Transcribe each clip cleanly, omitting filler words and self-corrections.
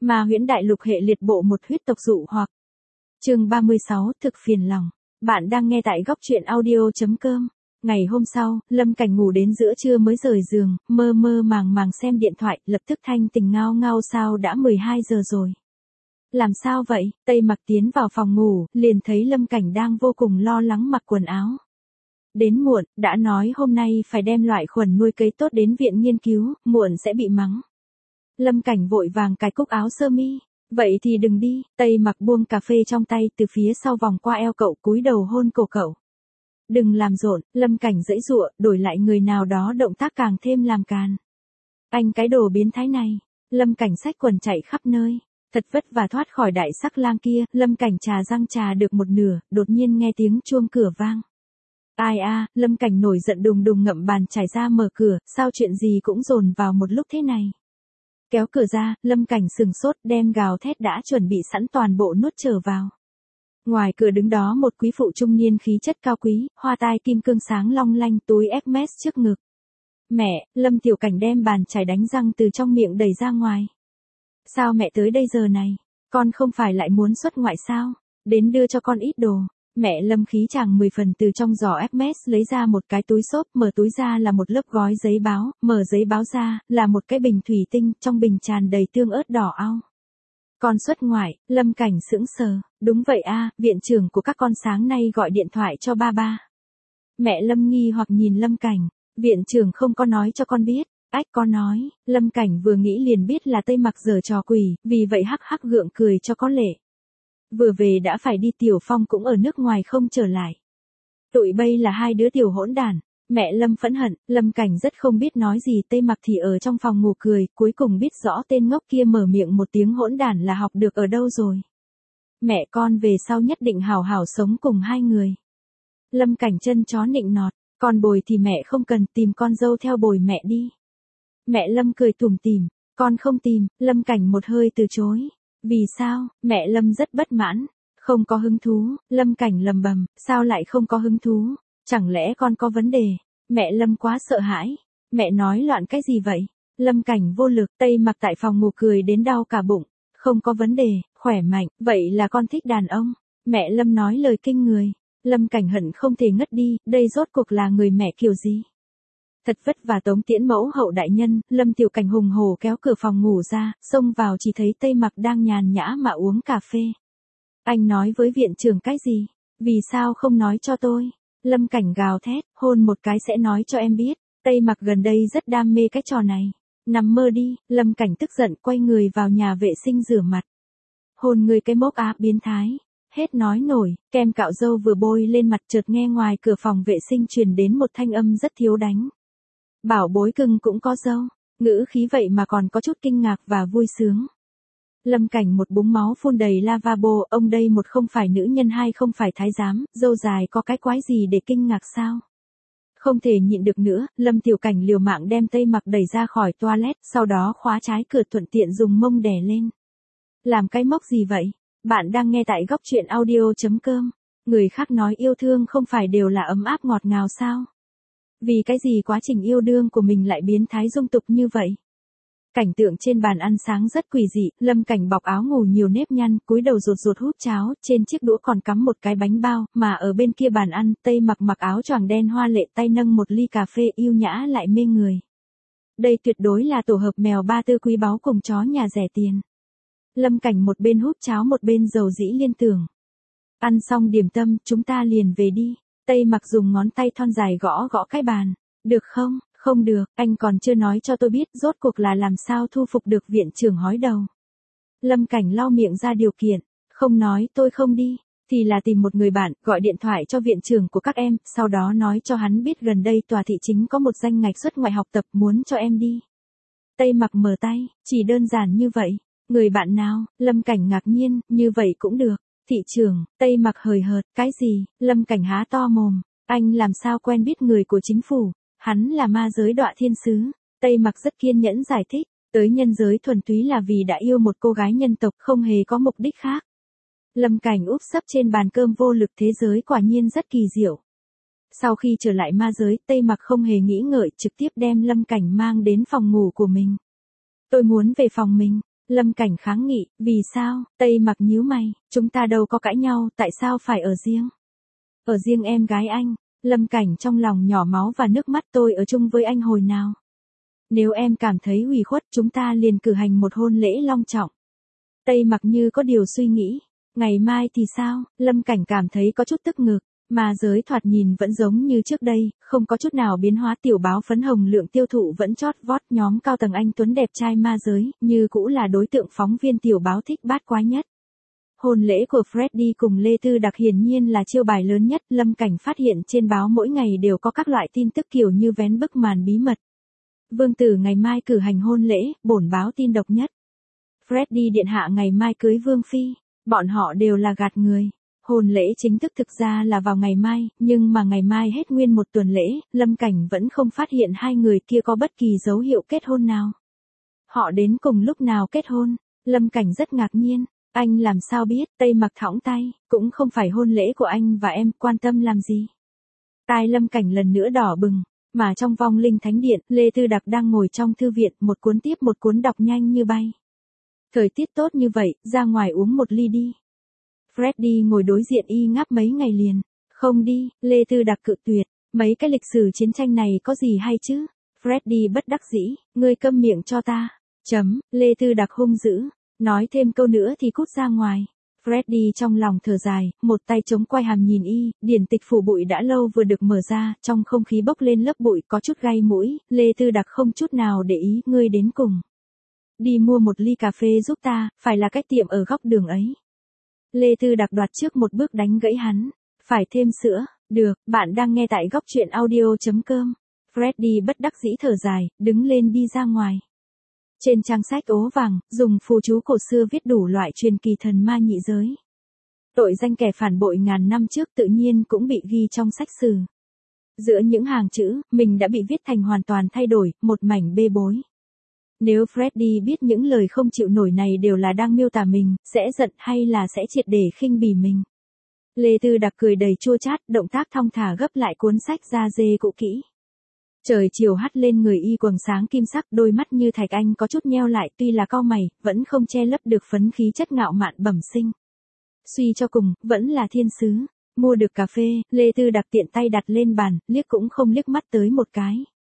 Ma huyễn đại lục hệ liệt bộ một huyết tộc dụ hoặc. Chương 36 thực phiền lòng. Bạn đang nghe tại góc truyện audio.com. Ngày hôm sau, Lâm Cảnh ngủ đến giữa trưa mới rời giường, mơ mơ màng màng xem điện thoại, lập tức thanh tỉnh ngao ngao sao đã 12 giờ rồi. Làm sao vậy? Tây Mặc tiến vào phòng ngủ, liền thấy Lâm Cảnh đang vô cùng lo lắng mặc quần áo. Đến muộn, đã nói hôm nay phải đem loại khuẩn nuôi cấy tốt đến viện nghiên cứu, muộn sẽ bị mắng. Lâm Cảnh vội vàng cài cúc áo sơ mi. Vậy thì đừng đi. Tây Mặc buông cà phê trong tay từ phía sau vòng qua eo cậu, cúi đầu hôn cổ cậu. Đừng làm rộn. Lâm Cảnh giãy giụa, đổi lại người nào đó động tác càng thêm làm càn. Anh cái đồ biến thái này. Lâm Cảnh xách quần chạy khắp nơi. Thật vất vả thoát khỏi đại sắc lang kia, Lâm Cảnh trà răng trà được một nửa, đột nhiên nghe tiếng chuông cửa vang. Ai a, Lâm Cảnh nổi giận đùng đùng ngậm bàn chải ra mở cửa, sao chuyện gì cũng dồn vào một lúc thế này. Kéo cửa ra, Lâm Cảnh sừng sốt, đem gào thét đã chuẩn bị sẵn toàn bộ nuốt trở vào. Ngoài cửa đứng đó một quý phụ trung niên khí chất cao quý, hoa tai kim cương sáng long lanh, túi Hermes trước ngực. Mẹ, Lâm Tiểu Cảnh đem bàn chải đánh răng từ trong miệng đẩy ra ngoài. Sao mẹ tới đây giờ này? Con không phải lại muốn xuất ngoại sao? Đến đưa cho con ít đồ. Mẹ Lâm khí chàng 10 phần từ trong giỏ Hermes lấy ra một cái túi xốp, mở túi ra là một lớp gói giấy báo, mở giấy báo ra là một cái bình thủy tinh, trong bình tràn đầy tương ớt đỏ au. Con xuất ngoại. Lâm Cảnh sững sờ. Đúng vậy a, viện trưởng của các con sáng nay gọi điện thoại cho ba. Mẹ Lâm nghi hoặc nhìn Lâm Cảnh. Viện trưởng không có nói cho con biết. Ách, có nói. Lâm Cảnh vừa nghĩ liền biết là Tây Mặc giở trò quỷ, vì vậy hắc hắc gượng cười cho có lệ. Vừa về đã phải đi, Tiểu Phong cũng ở nước ngoài không trở lại. Tụi bây là hai đứa tiểu hỗn đản. Mẹ Lâm phẫn hận. Lâm Cảnh rất không biết nói gì. Tây Mặc thì ở trong phòng ngủ cười, cuối cùng biết rõ tên ngốc kia mở miệng một tiếng hỗn đản là học được ở đâu rồi. Mẹ con về sau nhất định hảo hảo sống cùng hai người. Lâm Cảnh chân chó nịnh nọt. Con bồi thì mẹ không cần, tìm con dâu theo bồi mẹ đi. Mẹ Lâm cười tủm tỉm. Con không tìm. Lâm Cảnh một hơi từ chối. Vì sao? Mẹ Lâm rất bất mãn. Không có hứng thú. Lâm Cảnh lầm bầm. Sao lại không có hứng thú? Chẳng lẽ con có vấn đề? Mẹ Lâm quá sợ hãi. Mẹ nói loạn cái gì vậy? Lâm Cảnh vô lực. Tây Mặc tại phòng ngủ cười đến đau cả bụng. Không có vấn đề, khỏe mạnh. Vậy là con thích đàn ông. Mẹ Lâm nói lời kinh người. Lâm Cảnh hận không thể ngất đi. Đây rốt cuộc là người mẹ kiểu gì? Thật vất vả tống tiễn mẫu hậu đại nhân. Lâm Tiểu Cảnh hùng hổ kéo cửa phòng ngủ ra, xông vào chỉ thấy Tây Mặc đang nhàn nhã mà uống cà phê. Anh nói với viện trưởng cái gì? Vì sao không nói cho tôi? Lâm Cảnh gào thét, hôn một cái sẽ nói cho em biết. Tây Mặc gần đây rất đam mê cái trò này. Nằm mơ đi. Lâm Cảnh tức giận quay người vào nhà vệ sinh rửa mặt. Hôn người cái mốc á, biến thái. Hết nói nổi, kem cạo râu vừa bôi lên mặt chợt nghe ngoài cửa phòng vệ sinh truyền đến một thanh âm rất thiếu đánh. Bảo bối cưng cũng có râu. Ngữ khí vậy mà còn có chút kinh ngạc và vui sướng. Lâm Cảnh một búng máu phun đầy lavabo, ông đây một không phải nữ nhân hai không phải thái giám, râu dài có cái quái gì để kinh ngạc sao? Không thể nhịn được nữa, Lâm Tiểu Cảnh liều mạng đem Tây Mặc đẩy ra khỏi toilet, sau đó khóa trái cửa thuận tiện dùng mông đè lên. Làm cái mốc gì vậy? Bạn đang nghe tại góc truyện audio.com. Người khác nói yêu thương không phải đều là ấm áp ngọt ngào sao? Vì cái gì quá trình yêu đương của mình lại biến thái dung tục như vậy? Cảnh tượng trên bàn ăn sáng rất quỷ dị, Lâm Cảnh bọc áo ngủ nhiều nếp nhăn, cúi đầu rụt rụt hút cháo, trên chiếc đũa còn cắm một cái bánh bao, mà ở bên kia bàn ăn, Tây Mặc mặc áo choàng đen hoa lệ, tay nâng một ly cà phê yêu nhã lại mê người. Đây tuyệt đối là tổ hợp mèo ba tư quý báu cùng chó nhà rẻ tiền. Lâm Cảnh một bên hút cháo một bên dầu dĩ liên tưởng. Ăn xong điểm tâm, chúng ta liền về đi. Tây Mặc dùng ngón tay thon dài gõ gõ cái bàn. Được không? Không được, anh còn chưa nói cho tôi biết rốt cuộc là làm sao thu phục được viện trưởng hói đầu. Lâm Cảnh lau miệng ra điều kiện. Không nói tôi không đi, thì là tìm một người bạn, gọi điện thoại cho viện trưởng của các em, sau đó nói cho hắn biết gần đây tòa thị chính có một danh ngạch xuất ngoại học tập muốn cho em đi. Tây Mặc mở tay, chỉ đơn giản như vậy. Người bạn nào? Lâm Cảnh ngạc nhiên, như vậy cũng được. Thị trưởng. Tây Mặc hời hợt, cái gì? Lâm Cảnh há to mồm. Anh làm sao quen biết người của chính phủ? Hắn là ma giới đọa thiên sứ. Tây Mặc rất kiên nhẫn giải thích. Tới nhân giới thuần túy là vì đã yêu một cô gái nhân tộc, không hề có mục đích khác. Lâm Cảnh úp sấp trên bàn cơm vô lực, thế giới quả nhiên rất kỳ diệu. Sau khi trở lại ma giới, Tây Mặc không hề nghĩ ngợi, trực tiếp đem Lâm Cảnh mang đến phòng ngủ của mình. Tôi muốn về phòng mình. Lâm Cảnh kháng nghị, vì sao? Tây Mặc nhíu mày, chúng ta đâu có cãi nhau, tại sao phải ở riêng? Ở riêng em gái anh. Lâm Cảnh trong lòng nhỏ máu và nước mắt, tôi ở chung với anh hồi nào? Nếu em cảm thấy ủy khuất, chúng ta liền cử hành một hôn lễ long trọng. Tây Mặc như có điều suy nghĩ. Ngày mai thì sao? Lâm Cảnh cảm thấy có chút tức ngực. Mà giới thoạt nhìn vẫn giống như trước đây, không có chút nào biến hóa. Tiểu báo phấn hồng lượng tiêu thụ vẫn chót vót, nhóm cao tầng anh tuấn đẹp trai ma giới, như cũ là đối tượng phóng viên tiểu báo thích bát quái nhất. Hôn lễ của Freddie cùng Lê Tư Đặc hiển nhiên là chiêu bài lớn nhất. Lâm Cảnh phát hiện trên báo mỗi ngày đều có các loại tin tức kiểu như vén bức màn bí mật. Vương tử ngày mai cử hành hôn lễ, bổn báo tin độc nhất. Freddie điện hạ ngày mai cưới Vương Phi, bọn họ đều là gạt người. Hôn lễ chính thức thực ra là vào ngày mai, nhưng mà ngày mai hết nguyên một tuần lễ, Lâm Cảnh vẫn không phát hiện hai người kia có bất kỳ dấu hiệu kết hôn nào. Họ đến cùng lúc nào kết hôn? Lâm Cảnh rất ngạc nhiên. Anh làm sao biết? Tây Mặc thõng tay, cũng không phải hôn lễ của anh và em, quan tâm làm gì? Tai Lâm Cảnh lần nữa đỏ bừng, mà trong vong linh thánh điện, Lê Tư Đặc đang ngồi trong thư viện, một cuốn tiếp một cuốn đọc nhanh như bay. Thời tiết tốt như vậy, ra ngoài uống một ly đi. Freddie ngồi đối diện y ngáp mấy ngày liền. Không đi, Lê Tư Đặc cự tuyệt, mấy cái lịch sử chiến tranh này có gì hay chứ? Freddie bất đắc dĩ, ngươi câm miệng cho ta. Lê Tư Đặc hung dữ, nói thêm câu nữa thì cút ra ngoài. Freddie trong lòng thở dài, một tay chống quai hàm nhìn y, điển tịch phủ bụi đã lâu vừa được mở ra, trong không khí bốc lên lớp bụi có chút gai mũi. Lê Tư Đặc không chút nào để ý, ngươi đến cùng. Đi mua một ly cà phê giúp ta, phải là cái tiệm ở góc đường ấy. Lê Tư Đặc đoạt trước một bước đánh gãy hắn. Phải thêm sữa, được, bạn đang nghe tại góc truyện audio.com. Freddie bất đắc dĩ thở dài, đứng lên đi ra ngoài. Trên trang sách ố vàng, dùng phù chú cổ xưa viết đủ loại truyền kỳ thần ma nhị giới. Tội danh kẻ phản bội ngàn năm trước tự nhiên cũng bị ghi trong sách sử. Giữa những hàng chữ, mình đã bị viết thành hoàn toàn thay đổi, một mảnh bê bối. Nếu Freddie biết những lời không chịu nổi này đều là đang miêu tả mình, sẽ giận hay là sẽ triệt để khinh bỉ mình. Lê Tư Đặc cười đầy chua chát, động tác thong thả gấp lại cuốn sách da dê cũ kỹ. Trời chiều hắt lên người y quầng sáng kim sắc, đôi mắt như thạch anh có chút nheo lại, tuy là cau mày, vẫn không che lấp được phấn khí chất ngạo mạn bẩm sinh. Suy cho cùng, vẫn là thiên sứ. Mua được cà phê, Lê Tư Đặc tiện tay đặt lên bàn, liếc cũng không liếc mắt tới một cái.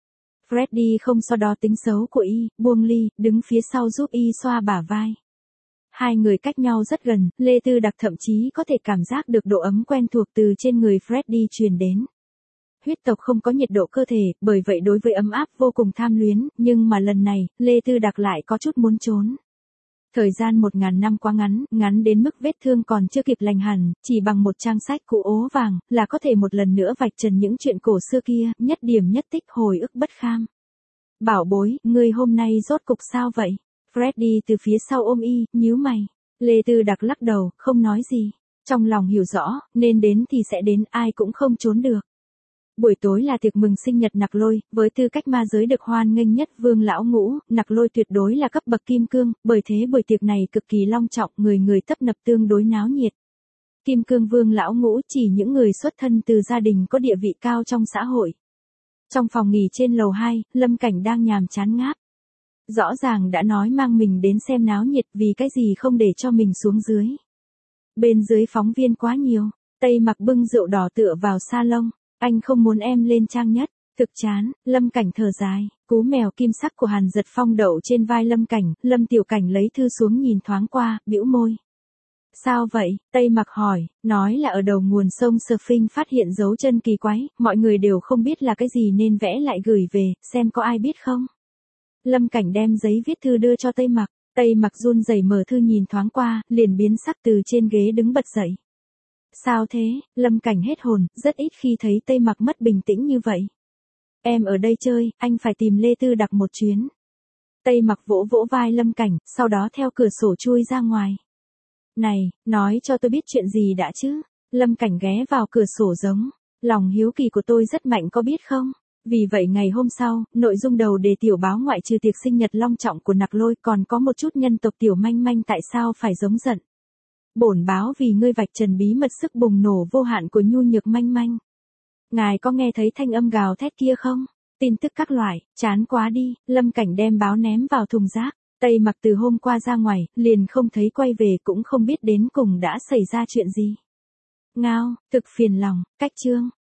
Freddie không so đo tính xấu của y, buông ly, đứng phía sau giúp y xoa bả vai. Hai người cách nhau rất gần, Lê Tư Đặc thậm chí có thể cảm giác được độ ấm quen thuộc từ trên người Freddie truyền đến. Huyết tộc không có nhiệt độ cơ thể, bởi vậy đối với ấm áp vô cùng tham luyến, nhưng mà lần này, Lê Tư Đặc lại có chút muốn trốn. Thời gian 1000 năm quá ngắn, ngắn đến mức vết thương còn chưa kịp lành hẳn, chỉ bằng một trang sách cũ ố vàng, là có thể một lần nữa vạch trần những chuyện cổ xưa kia, nhất điểm nhất tích hồi ức bất kham. Bảo bối, ngươi hôm nay rốt cục sao vậy? Freddie từ phía sau ôm y, nhíu mày. Lê Tư Đặc lắc đầu, không nói gì. Trong lòng hiểu rõ, nên đến thì sẽ đến, ai cũng không trốn được. Buổi tối là tiệc mừng sinh nhật Nặc Lôi, với tư cách ma giới được hoan nghênh nhất Vương lão ngũ, Nặc Lôi tuyệt đối là cấp bậc kim cương, bởi thế buổi tiệc này cực kỳ long trọng, người người tấp nập tương đối náo nhiệt. Kim cương Vương lão ngũ chỉ những người xuất thân từ gia đình có địa vị cao trong xã hội. Trong phòng nghỉ trên lầu 2, Lâm Cảnh đang nhàm chán ngáp. Rõ ràng đã nói mang mình đến xem náo nhiệt, vì cái gì không để cho mình xuống dưới. Bên dưới phóng viên quá nhiều, Tây Mặc bưng rượu đỏ tựa vào salon. Anh không muốn em lên trang nhất, thực chán. Lâm Cảnh thở dài, cú mèo kim sắc của Hàn Giật Phong đậu trên vai Lâm Cảnh, Lâm Tiểu Cảnh lấy thư xuống nhìn thoáng qua, bĩu môi. Sao vậy? Tây Mặc hỏi, nói là ở đầu nguồn sông Surfing phát hiện dấu chân kỳ quái, mọi người đều không biết là cái gì nên vẽ lại gửi về, xem có ai biết không. Lâm Cảnh đem giấy viết thư đưa cho Tây Mặc, Tây Mặc run rẩy mở thư nhìn thoáng qua, liền biến sắc từ trên ghế đứng bật dậy. Sao thế? Lâm Cảnh hết hồn, rất ít khi thấy Tây Mặc mất bình tĩnh như vậy. Em ở đây chơi, anh phải tìm Lê Tư Đặc một chuyến. Tây Mặc vỗ vỗ vai Lâm Cảnh, sau đó theo cửa sổ chui ra ngoài. Này, nói cho tôi biết chuyện gì đã chứ? Lâm Cảnh ghé vào cửa sổ giống. Lòng hiếu kỳ của tôi rất mạnh có biết không? Vì vậy ngày hôm sau, nội dung đầu đề tiểu báo ngoại trừ tiệc sinh nhật long trọng của Nặc Lôi còn có một chút nhân tộc tiểu manh manh tại sao phải giống giận. Bổn báo vì ngươi vạch trần bí mật sức bùng nổ vô hạn của nhu nhược manh manh. Ngài có nghe thấy thanh âm gào thét kia không? Tin tức các loại, chán quá đi, Lâm Cảnh đem báo ném vào thùng rác. Tây Mặc từ hôm qua ra ngoài, liền không thấy quay về cũng không biết đến cùng đã xảy ra chuyện gì. Ngao, thực phiền lòng, cách chương.